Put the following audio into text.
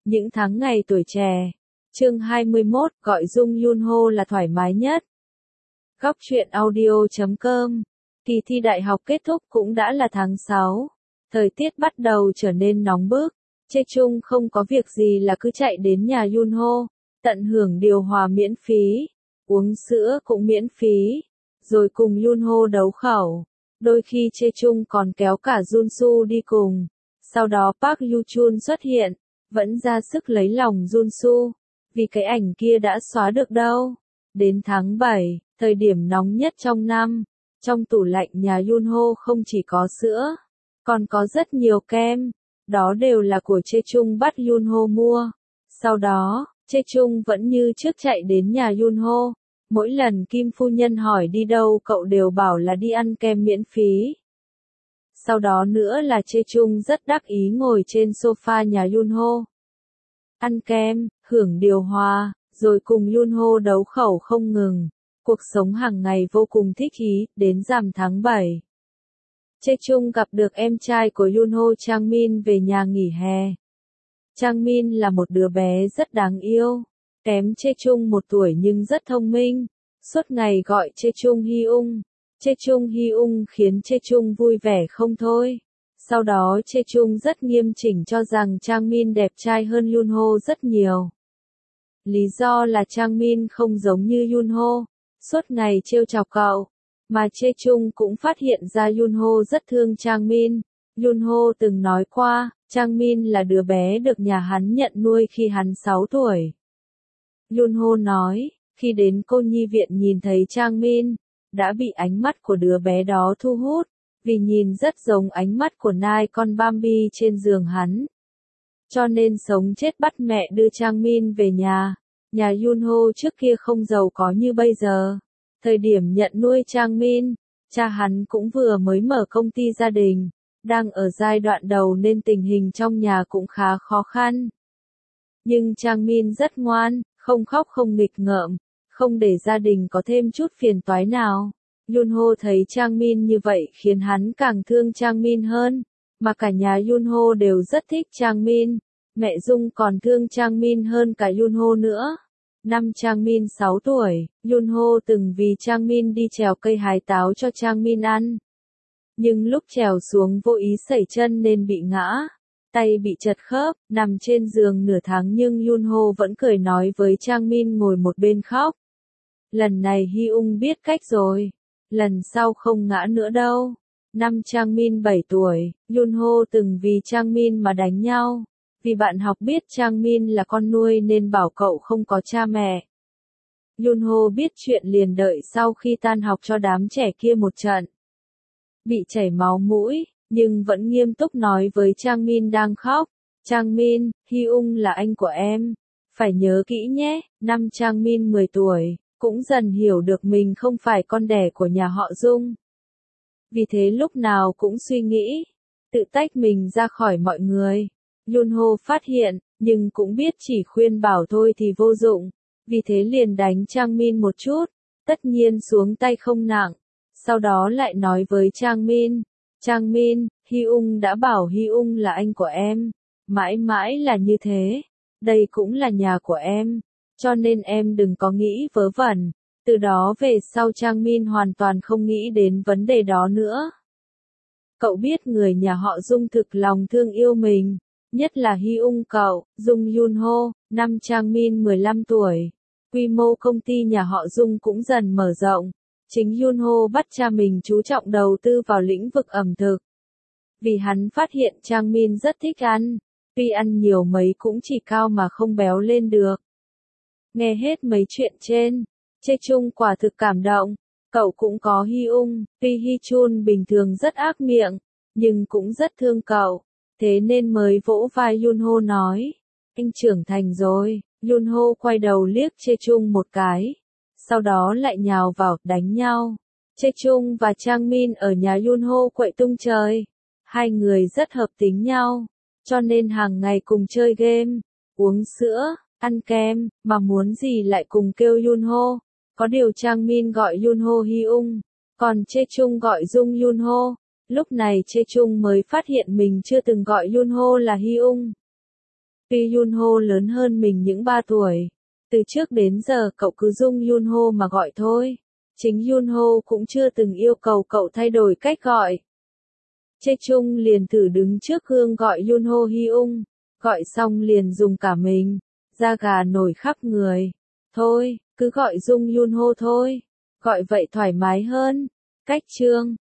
Những tháng ngày tuổi trẻ. Chương 21, gọi Jung Yunho là thoải mái nhất. Góc truyện audio.com. Kỳ thi đại học kết thúc cũng đã là tháng 6. Thời tiết bắt đầu trở nên nóng bức. Chae-chung không có việc gì là cứ chạy đến nhà Yunho, tận hưởng điều hòa miễn phí, uống sữa cũng miễn phí, rồi cùng Yunho đấu khẩu. Đôi khi Chae-chung còn kéo cả Junsu đi cùng. Sau đó Park Yu-chun xuất hiện, vẫn ra sức lấy lòng Junsu, vì cái ảnh kia đã xóa được đâu. Đến tháng 7, thời điểm nóng nhất trong năm, trong tủ lạnh nhà Yunho không chỉ có sữa, còn có rất nhiều kem, đó đều là của Chae-chung bắt Yunho mua. Sau đó, Chae-chung vẫn như trước chạy đến nhà Yunho, mỗi lần Kim phu nhân hỏi đi đâu cậu đều bảo là đi ăn kem miễn phí. Sau đó nữa là Chae-chung rất đắc ý ngồi trên sofa nhà Yunho, ăn kem, hưởng điều hòa, rồi cùng Yunho đấu khẩu không ngừng. Cuộc sống hàng ngày vô cùng thích ý. Đến rằm tháng 7, Chae-chung gặp được em trai của Yunho Changmin về nhà nghỉ hè. Changmin là một đứa bé rất đáng yêu, kém Chae-chung 1 tuổi nhưng rất thông minh, suốt ngày gọi Chae-chung Hyung. Chae-chung Hyung khiến Chae-chung vui vẻ không thôi. Sau đó Chae-chung rất nghiêm chỉnh cho rằng Changmin đẹp trai hơn Yunho rất nhiều. Lý do là Changmin không giống như Yunho, suốt ngày trêu chọc cậu, mà Chae-chung cũng phát hiện ra Yunho rất thương Changmin. Yunho từng nói qua, Changmin là đứa bé được nhà hắn nhận nuôi khi hắn 6 tuổi. Yunho nói, khi đến cô nhi viện nhìn thấy Changmin, đã bị ánh mắt của đứa bé đó thu hút, vì nhìn rất giống ánh mắt của nai con Bambi trên giường hắn. Cho nên sống chết bắt mẹ đưa Changmin về nhà. Nhà Yunho trước kia không giàu có như bây giờ. Thời điểm nhận nuôi Changmin, cha hắn cũng vừa mới mở công ty gia đình, đang ở giai đoạn đầu nên tình hình trong nhà cũng khá khó khăn. Nhưng Changmin rất ngoan, không khóc không nghịch ngợm, không để gia đình có thêm chút phiền toái nào. Yunho thấy Changmin như vậy khiến hắn càng thương Changmin hơn, mà cả nhà Yunho đều rất thích Changmin. Mẹ Dung còn thương Changmin hơn cả Yunho nữa. Năm Changmin 6 tuổi, Yunho từng vì Changmin đi trèo cây hái táo cho Changmin ăn. Nhưng lúc trèo xuống vô ý sẩy chân nên bị ngã, tay bị trật khớp, nằm trên giường nửa tháng nhưng Yunho vẫn cười nói với Changmin ngồi một bên khóc. Lần này Hyung biết cách rồi, lần sau không ngã nữa đâu. Năm Changmin 7 tuổi, Yunho từng vì Changmin mà đánh nhau. Vì bạn học biết Changmin là con nuôi nên bảo cậu không có cha mẹ. Yunho biết chuyện liền đợi sau khi tan học cho đám trẻ kia một trận. Bị chảy máu mũi, nhưng vẫn nghiêm túc nói với Changmin đang khóc. Changmin, Hyung là anh của em. Phải nhớ kỹ nhé. Năm Changmin 10 tuổi, cũng dần hiểu được mình không phải con đẻ của nhà họ Dung. Vì thế lúc nào cũng suy nghĩ, tự tách mình ra khỏi mọi người. Yunho phát hiện, nhưng cũng biết chỉ khuyên bảo thôi thì vô dụng, vì thế liền đánh Changmin một chút, tất nhiên xuống tay không nặng. Sau đó lại nói với Changmin, Changmin, Hyung đã bảo Hyung là anh của em, mãi mãi là như thế, đây cũng là nhà của em, cho nên em đừng có nghĩ vớ vẩn. Từ đó về sau Changmin hoàn toàn không nghĩ đến vấn đề đó nữa. Cậu biết người nhà họ Dung thực lòng thương yêu mình. Nhất là Hyung cậu, Dung Yunho. Năm Changmin 15 tuổi, quy mô công ty nhà họ Dung cũng dần mở rộng. Chính Yunho bắt cha mình chú trọng đầu tư vào lĩnh vực ẩm thực. Vì hắn phát hiện Changmin rất thích ăn, tuy ăn nhiều mấy cũng chỉ cao mà không béo lên được. Nghe hết mấy chuyện trên, Chae-chung quả thực cảm động. Cậu cũng có Hyung, tuy Hy-chun bình thường rất ác miệng, nhưng cũng rất thương cậu. Thế nên mới vỗ vai Yunho nói, anh trưởng thành rồi. Yunho quay đầu liếc Chae-chung một cái, sau đó lại nhào vào, đánh nhau. Chae-chung và Changmin ở nhà Yunho quậy tung trời. Hai người rất hợp tính nhau, cho nên hàng ngày cùng chơi game, uống sữa, ăn kem, mà muốn gì lại cùng kêu Yunho. Có điều Changmin gọi Yunho Hyung, còn Chae-chung gọi Dung Yunho. Lúc này Chae-chung mới phát hiện mình chưa từng gọi Yunho là Hyung. Tuy Yunho lớn hơn mình những 3 tuổi. Từ trước đến giờ cậu cứ Dung Yunho mà gọi thôi. Chính Yunho cũng chưa từng yêu cầu cậu thay đổi cách gọi. Chae Chung liền thử đứng trước gương gọi Yunho Hyung. Gọi xong liền dùng cả mình. Da gà nổi khắp người. Thôi, cứ gọi Dung Yunho thôi. Gọi vậy thoải mái hơn. Cách chương